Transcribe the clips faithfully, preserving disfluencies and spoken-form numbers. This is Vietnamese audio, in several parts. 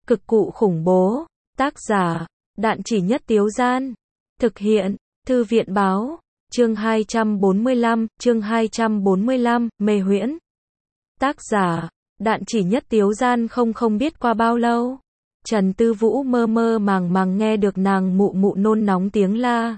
Cực cụ khủng bố. Tác giả, Đạn Chỉ Nhất Tiếu Gian. Thực hiện, Thư viện báo. Chương hai trăm bốn mươi lăm, chương hai trăm bốn mươi lăm, mê huyễn. Tác giả, Đạn Chỉ Nhất Tiếu Gian. Không không biết qua bao lâu, Trần Tư Vũ mơ mơ màng màng nghe được nàng mụ mụ nôn nóng tiếng la.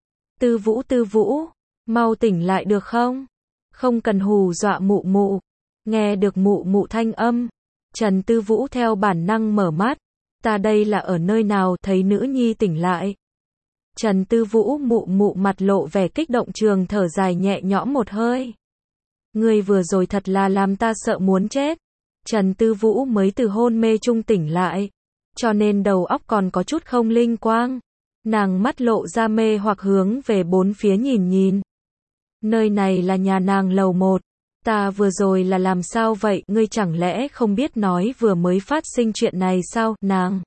Tư Vũ, Tư Vũ, mau tỉnh lại được không? Không cần hù dọa mụ mụ. Nghe được mụ mụ thanh âm, Trần Tư Vũ theo bản năng mở mắt. Ta đây là ở nơi nào? Thấy nữ nhi tỉnh lại, Trần Tư Vũ mụ mụ mặt lộ vẻ kích động, trường thở dài nhẹ nhõm một hơi. Ngươi vừa rồi thật là làm ta sợ muốn chết. Trần Tư Vũ mới từ hôn mê trung tỉnh lại, cho nên đầu óc còn có chút không linh quang. Nàng mắt lộ ra mê hoặc hướng về bốn phía nhìn nhìn. Nơi này là nhà nàng lầu một. Ta vừa rồi là làm sao vậy? Ngươi chẳng lẽ không biết nói vừa mới phát sinh chuyện này sao? Nàng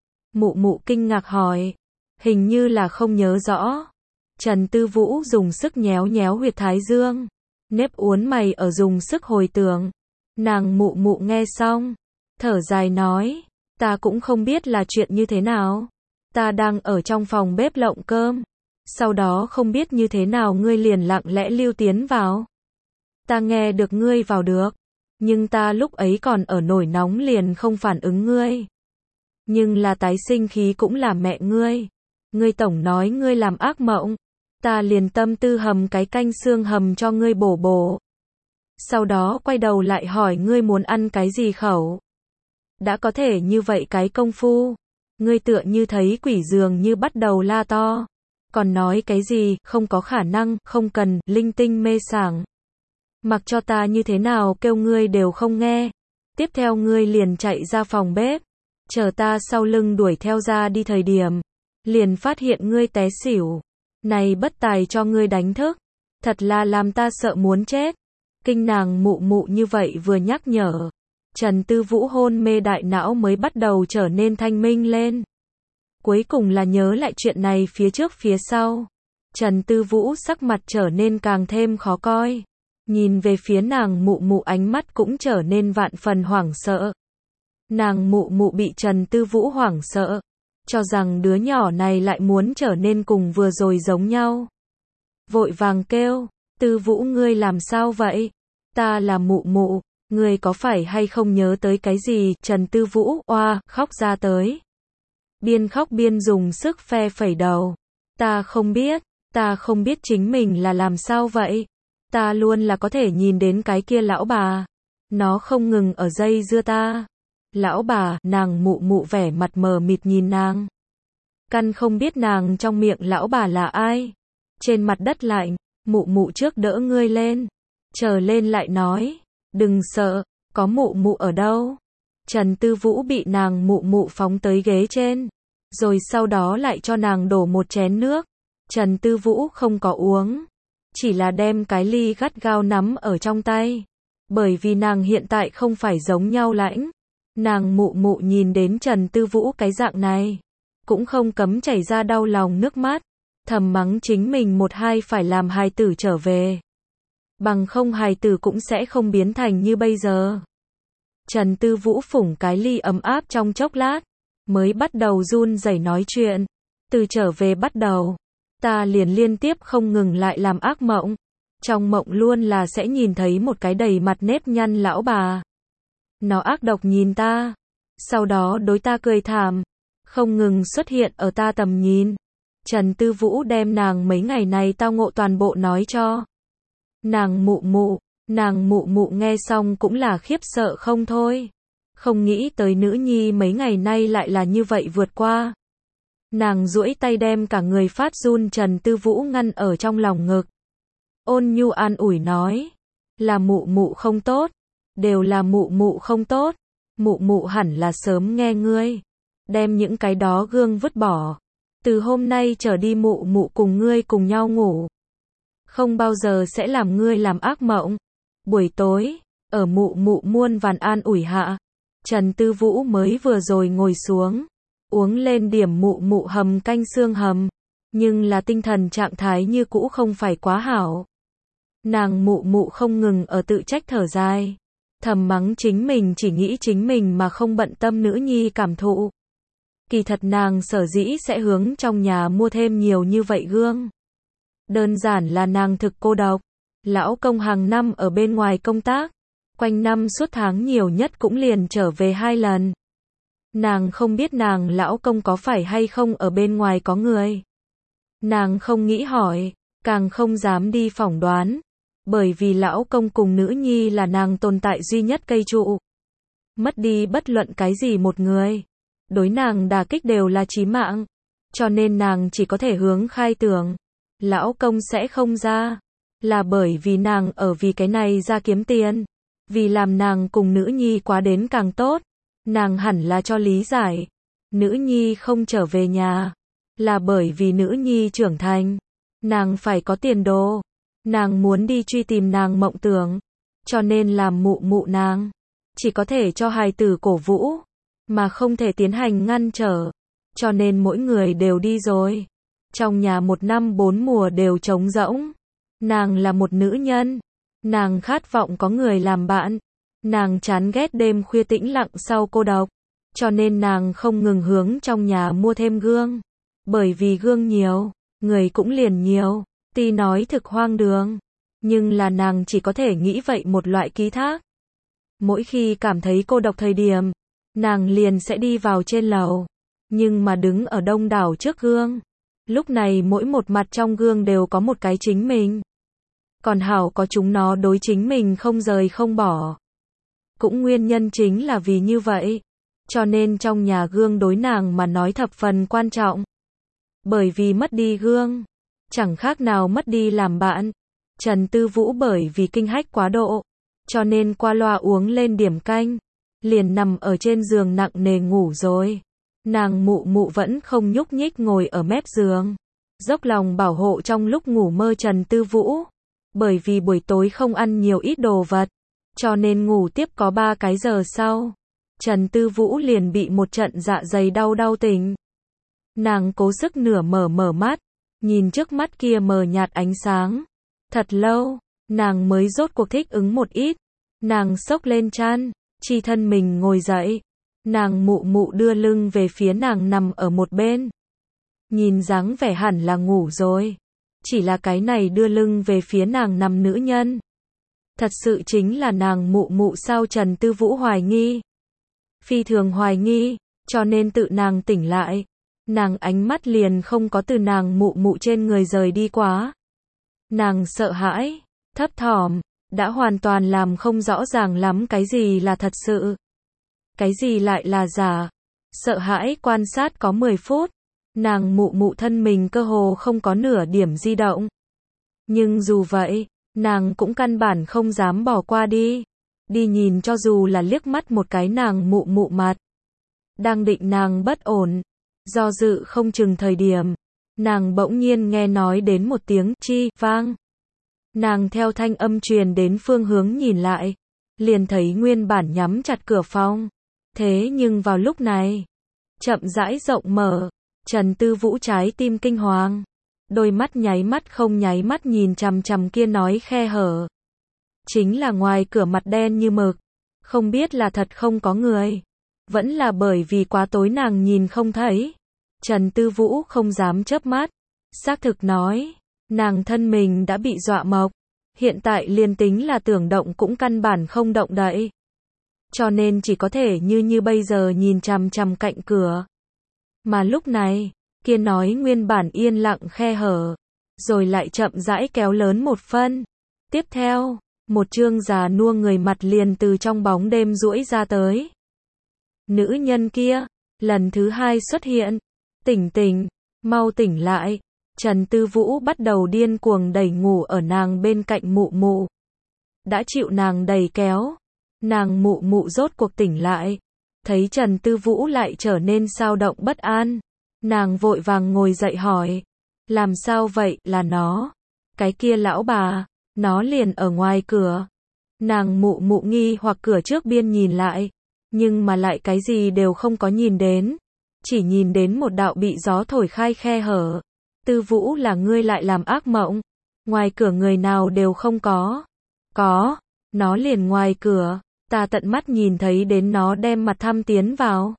mụ mụ kinh ngạc hỏi. Hình như là không nhớ rõ. Trần Tư Vũ dùng sức nhéo nhéo huyệt thái dương, nếp uốn mày ở dùng sức hồi tưởng. Nàng mụ mụ nghe xong, thở dài nói, ta cũng không biết là chuyện như thế nào. Ta đang ở trong phòng bếp lộng cơm, sau đó không biết như thế nào ngươi liền lặng lẽ lưu tiến vào. Ta nghe được ngươi vào được, nhưng ta lúc ấy còn ở nổi nóng liền không phản ứng ngươi. Nhưng là tái sinh khí cũng là mẹ ngươi. Ngươi tổng nói ngươi làm ác mộng, ta liền tâm tư hầm cái canh xương hầm cho ngươi bổ bổ. Sau đó quay đầu lại hỏi ngươi muốn ăn cái gì khẩu. Đã có thể như vậy cái công phu, ngươi tựa như thấy quỷ dường như bắt đầu la to. Còn nói cái gì, không có khả năng, không cần, linh tinh mê sảng. Mặc cho ta như thế nào kêu ngươi đều không nghe. Tiếp theo ngươi liền chạy ra phòng bếp, chờ ta sau lưng đuổi theo ra đi thời điểm, liền phát hiện ngươi té xỉu. Này bất tài cho ngươi đánh thức, thật là làm ta sợ muốn chết. Kinh nàng mụ mụ như vậy vừa nhắc nhở, Trần Tư Vũ hôn mê đại não mới bắt đầu trở nên thanh minh lên. Cuối cùng là nhớ lại chuyện này phía trước phía sau. Trần Tư Vũ sắc mặt trở nên càng thêm khó coi. Nhìn về phía nàng mụ mụ ánh mắt cũng trở nên vạn phần hoảng sợ. Nàng mụ mụ bị Trần Tư Vũ hoảng sợ, cho rằng đứa nhỏ này lại muốn trở nên cùng vừa rồi giống nhau. Vội vàng kêu, Tư Vũ ngươi làm sao vậy? Ta là mụ mụ, ngươi có phải hay không nhớ tới cái gì? Trần Tư Vũ oa khóc ra tới. Biên khóc biên dùng sức phe phẩy đầu. Ta không biết, ta không biết chính mình là làm sao vậy. Ta luôn là có thể nhìn đến cái kia lão bà. Nó không ngừng ở dây dưa ta. Lão bà, nàng mụ mụ vẻ mặt mờ mịt nhìn nàng. Căn không biết nàng trong miệng lão bà là ai. Trên mặt đất lạnh, mụ mụ trước đỡ ngươi lên. Chờ lên lại nói, đừng sợ, có mụ mụ ở đâu. Trần Tư Vũ bị nàng mụ mụ phóng tới ghế trên, rồi sau đó lại cho nàng đổ một chén nước. Trần Tư Vũ không có uống, chỉ là đem cái ly gắt gao nắm ở trong tay. Bởi vì nàng hiện tại không phải giống nhau lãnh. Nàng mụ mụ nhìn đến Trần Tư Vũ cái dạng này, cũng không cấm chảy ra đau lòng nước mắt, thầm mắng chính mình một hai phải làm hài tử trở về. Bằng không hài tử cũng sẽ không biến thành như bây giờ. Trần Tư Vũ phủng cái ly ấm áp trong chốc lát, mới bắt đầu run rẩy nói chuyện. Từ trở về bắt đầu, ta liền liên tiếp không ngừng lại làm ác mộng. Trong mộng luôn là sẽ nhìn thấy một cái đầy mặt nếp nhăn lão bà. Nó ác độc nhìn ta, sau đó đối ta cười thảm, không ngừng xuất hiện ở ta tầm nhìn. Trần Tư Vũ đem nàng mấy ngày này tao ngộ toàn bộ nói cho nàng mụ mụ. Nàng mụ mụ nghe xong cũng là khiếp sợ không thôi. Không nghĩ tới nữ nhi mấy ngày nay lại là như vậy vượt qua. Nàng duỗi tay đem cả người phát run Trần Tư Vũ ngăn ở trong lòng ngực. Ôn nhu an ủi nói, là mụ mụ không tốt. Đều là mụ mụ không tốt. Mụ mụ hẳn là sớm nghe ngươi đem những cái đó gương vứt bỏ. Từ hôm nay trở đi mụ mụ cùng ngươi cùng nhau ngủ, không bao giờ sẽ làm ngươi làm ác mộng. Buổi tối, ở mụ mụ muôn vàn an ủi hạ, Trần Tư Vũ mới vừa rồi ngồi xuống, uống lên điểm mụ mụ hầm canh xương hầm, nhưng là tinh thần trạng thái như cũ không phải quá hảo. Nàng mụ mụ không ngừng ở tự trách thở dài. thầm mắng chính mình chỉ nghĩ chính mình mà không bận tâm nữ nhi cảm thụ. Kỳ thật nàng sở dĩ sẽ hướng trong nhà mua thêm nhiều như vậy gương. Đơn giản là nàng thực cô độc. Lão công hàng năm ở bên ngoài công tác, quanh năm suốt tháng nhiều nhất cũng liền trở về hai lần. Nàng không biết nàng lão công có phải hay không ở bên ngoài có người. Nàng không nghĩ hỏi, càng không dám đi phỏng đoán, bởi vì lão công cùng nữ nhi là nàng tồn tại duy nhất cây trụ. Mất đi bất luận cái gì một người, đối nàng đả kích đều là chí mạng, cho nên nàng chỉ có thể hướng khai tưởng, lão công sẽ không ra, là bởi vì nàng ở vì cái này ra kiếm tiền, vì làm nàng cùng nữ nhi quá đến càng tốt, nàng hẳn là cho lý giải, nữ nhi không trở về nhà, là bởi vì nữ nhi trưởng thành, nàng phải có tiền đồ, nàng muốn đi truy tìm nàng mộng tưởng, cho nên làm mụ mụ nàng, chỉ có thể cho hài tử cổ vũ, mà không thể tiến hành ngăn trở, cho nên mỗi người đều đi rồi. Trong nhà một năm bốn mùa đều trống rỗng. Nàng là một nữ nhân. Nàng khát vọng có người làm bạn. Nàng chán ghét đêm khuya tĩnh lặng sau cô độc. Cho nên nàng không ngừng hướng trong nhà mua thêm gương. Bởi vì gương nhiều, người cũng liền nhiều. Tuy nói thực hoang đường, nhưng là nàng chỉ có thể nghĩ vậy một loại ký thác. Mỗi khi cảm thấy cô độc thời điểm, nàng liền sẽ đi vào trên lầu. Nhưng mà đứng ở đông đảo trước gương. Lúc này mỗi một mặt trong gương đều có một cái chính mình. Còn hảo có chúng nó đối chính mình không rời không bỏ. Cũng nguyên nhân chính là vì như vậy. Cho nên trong nhà gương đối nàng mà nói thập phần quan trọng. Bởi vì mất đi gương, chẳng khác nào mất đi làm bạn. Trần Tư Vũ bởi vì kinh hách quá độ, cho nên qua loa uống lên điểm canh, liền nằm ở trên giường nặng nề ngủ rồi. Nàng mụ mụ vẫn không nhúc nhích ngồi ở mép giường, dốc lòng bảo hộ trong lúc ngủ mơ Trần Tư Vũ. Bởi vì buổi tối không ăn nhiều ít đồ vật, cho nên ngủ tiếp có ba cái giờ sau, Trần Tư Vũ liền bị một trận dạ dày đau đau tỉnh. Nàng cố sức nửa mở mở mắt, nhìn trước mắt kia mờ nhạt ánh sáng. Thật lâu, nàng mới rốt cuộc thích ứng một ít. Nàng xốc lên chăn, chi thân mình ngồi dậy. Nàng mụ mụ đưa lưng về phía nàng nằm ở một bên. Nhìn dáng vẻ hẳn là ngủ rồi. Chỉ là cái này đưa lưng về phía nàng nằm nữ nhân. Thật sự chính là nàng mụ mụ sao Trần Tư Vũ hoài nghi. Phi thường hoài nghi, cho nên tự nàng tỉnh lại. Nàng ánh mắt liền không có từ nàng mụ mụ trên người rời đi quá. Nàng sợ hãi, thấp thỏm, đã hoàn toàn làm không rõ ràng lắm cái gì là thật sự. Cái gì lại là giả. Sợ hãi quan sát có mười phút. Nàng mụ mụ thân mình cơ hồ không có nửa điểm di động. Nhưng dù vậy, nàng cũng căn bản không dám bỏ qua đi. Đi nhìn cho dù là liếc mắt một cái nàng mụ mụ mặt. Đang định nàng bất ổn, do dự không chừng thời điểm. Nàng bỗng nhiên nghe nói đến một tiếng chi vang. Nàng theo thanh âm truyền đến phương hướng nhìn lại. Liền thấy nguyên bản nhắm chặt cửa phòng. Thế nhưng vào lúc này, chậm rãi rộng mở. Trần Tư Vũ trái tim kinh hoàng. Đôi mắt nháy mắt không nháy mắt nhìn chằm chằm kia nói khe hở. Chính là ngoài cửa mặt đen như mực. Không biết là thật không có người. Vẫn là bởi vì quá tối nàng nhìn không thấy. Trần Tư Vũ không dám chớp mắt. Xác thực nói. Nàng thân mình đã bị dọa mộc. Hiện tại liền tính là tưởng động cũng căn bản không động đậy. Cho nên chỉ có thể như như bây giờ nhìn chằm chằm cạnh cửa. Mà lúc này, kia nói nguyên bản yên lặng khe hở. Rồi lại chậm rãi kéo lớn một phân. Tiếp theo, một trương già nua người mặt liền từ trong bóng đêm duỗi ra tới. Nữ nhân kia, lần thứ hai xuất hiện. Tỉnh tỉnh, mau tỉnh lại. Trần Tư Vũ bắt đầu điên cuồng đẩy ngủ ở nàng bên cạnh mụ mụ. Đã chịu nàng đẩy kéo. Nàng mụ mụ rốt cuộc tỉnh lại. Thấy Trần Tư Vũ lại trở nên xao động bất an. Nàng vội vàng ngồi dậy hỏi. Làm sao vậy, là nó. Cái kia lão bà, nó liền ở ngoài cửa. Nàng mụ mụ nghi hoặc cửa trước biên nhìn lại. Nhưng mà lại cái gì đều không có nhìn đến. Chỉ nhìn đến một đạo bị gió thổi khai khe hở. Tư Vũ, là ngươi lại làm ác mộng. Ngoài cửa người nào đều không có. Có, nó liền ngoài cửa. Ta tận mắt nhìn thấy đến nó đem mặt thăm tiến vào.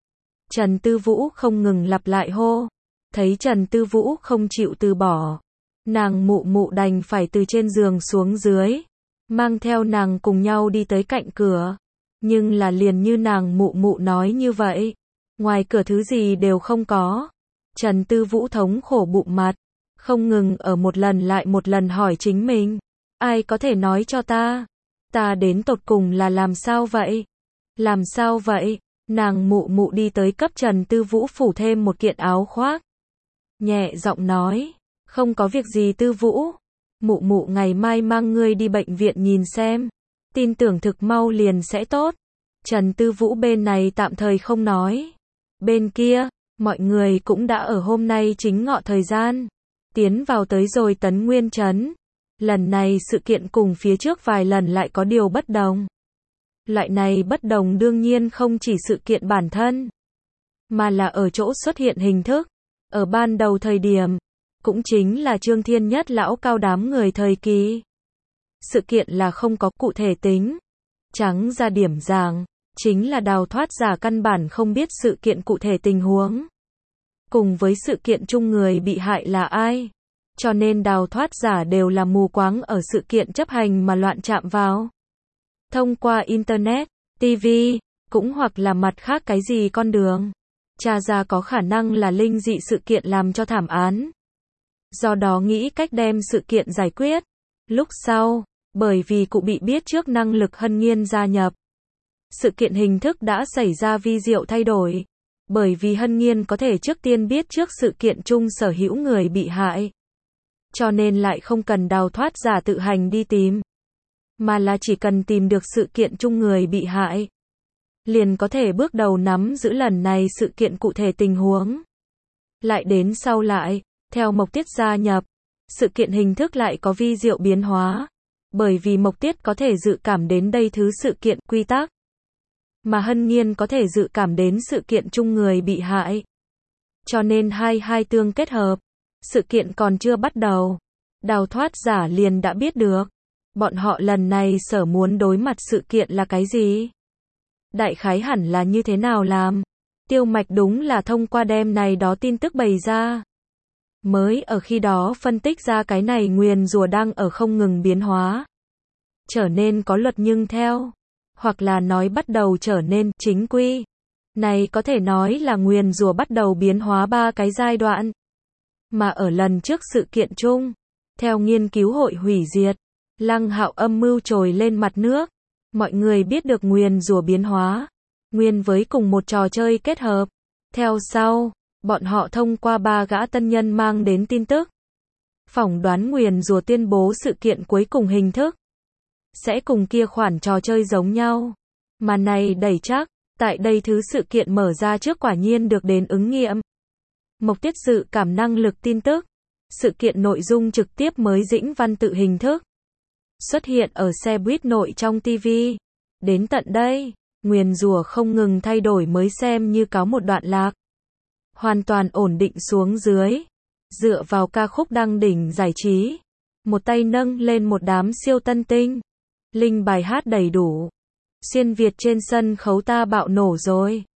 Trần Tư Vũ không ngừng lặp lại hô. Thấy Trần Tư Vũ không chịu từ bỏ. Nàng mụ mụ đành phải từ trên giường xuống dưới. Mang theo nàng cùng nhau đi tới cạnh cửa. Nhưng là liền như nàng mụ mụ nói như vậy. Ngoài cửa thứ gì đều không có. Trần Tư Vũ thống khổ bụng mặt. Không ngừng ở một lần lại một lần hỏi chính mình. Ai có thể nói cho ta? Ta đến tột cùng là làm sao vậy? Làm sao vậy? Nàng mụ mụ đi tới cấp Trần Tư Vũ phủ thêm một kiện áo khoác. Nhẹ giọng nói. Không có việc gì Tư Vũ. Mụ mụ ngày mai mang ngươi đi bệnh viện nhìn xem. Tin tưởng thực mau liền sẽ tốt. Trần Tư Vũ bên này tạm thời không nói. Bên kia, mọi người cũng đã ở hôm nay chính ngọ thời gian. Tiến vào tới rồi Tấn Nguyên Trấn. Lần này sự kiện cùng phía trước vài lần lại có điều bất đồng. Loại này bất đồng đương nhiên không chỉ sự kiện bản thân, mà là ở chỗ xuất hiện hình thức. Ở ban đầu thời điểm, cũng chính là Trương Thiên Nhất lão cao đám người thời kỳ. Sự kiện là không có cụ thể tính. Trắng ra điểm giảng, chính là đào thoát giả căn bản không biết sự kiện cụ thể tình huống. Cùng với sự kiện chung người bị hại là ai. Cho nên đào thoát giả đều là mù quáng ở sự kiện chấp hành mà loạn chạm vào. Thông qua Internet, ti vi, cũng hoặc là mặt khác cái gì con đường. Tra ra có khả năng là linh dị sự kiện làm cho thảm án. Do đó nghĩ cách đem sự kiện giải quyết. Lúc sau, bởi vì cụ bị biết trước năng lực Hân Nhiên gia nhập. Sự kiện hình thức đã xảy ra vi diệu thay đổi. Bởi vì Hân Nhiên có thể trước tiên biết trước sự kiện chung sở hữu người bị hại. Cho nên lại không cần đào thoát giả tự hành đi tìm. Mà là chỉ cần tìm được sự kiện chung người bị hại. Liền có thể bước đầu nắm giữ lần này sự kiện cụ thể tình huống. Lại đến sau lại, theo Mộc Tiết gia nhập, sự kiện hình thức lại có vi diệu biến hóa. Bởi vì Mộc Tiết có thể dự cảm đến đây thứ sự kiện quy tắc. Mà Hân Nhiên có thể dự cảm đến sự kiện chung người bị hại. Cho nên hai hai tương kết hợp. Sự kiện còn chưa bắt đầu. Đào thoát giả liền đã biết được. Bọn họ lần này sở muốn đối mặt sự kiện là cái gì? Đại khái hẳn là như thế nào làm? Tiêu Mạch đúng là thông qua đem này đó tin tức bày ra. Mới ở khi đó phân tích ra cái này nguyền rủa đang ở không ngừng biến hóa. Trở nên có luật nhưng theo. Hoặc là nói bắt đầu trở nên chính quy. Này có thể nói là nguyền rủa bắt đầu biến hóa ba cái giai đoạn. Mà ở lần trước sự kiện chung, theo nghiên cứu hội hủy diệt, Lăng Hạo âm mưu trồi lên mặt nước. Mọi người biết được nguyền rủa biến hóa. Nguyên với cùng một trò chơi kết hợp. Theo sau, bọn họ thông qua ba gã tân nhân mang đến tin tức. Phỏng đoán nguyền rủa tuyên bố sự kiện cuối cùng hình thức. Sẽ cùng kia khoản trò chơi giống nhau. Mà này đẩy chắc, tại đây thứ sự kiện mở ra trước quả nhiên được đến ứng nghiệm. Mộc Tiết dự cảm năng lực tin tức. Sự kiện nội dung trực tiếp mới dĩnh văn tự hình thức. Xuất hiện ở xe buýt nội trong ti vi. Đến tận đây, nguyền rủa không ngừng thay đổi mới xem như có một đoạn lạc. Hoàn toàn ổn định xuống dưới. Dựa vào ca khúc đăng đỉnh giải trí. Một tay nâng lên một đám siêu tân tinh. Linh bài hát đầy đủ. Xuyên Việt trên sân khấu ta bạo nổ rồi.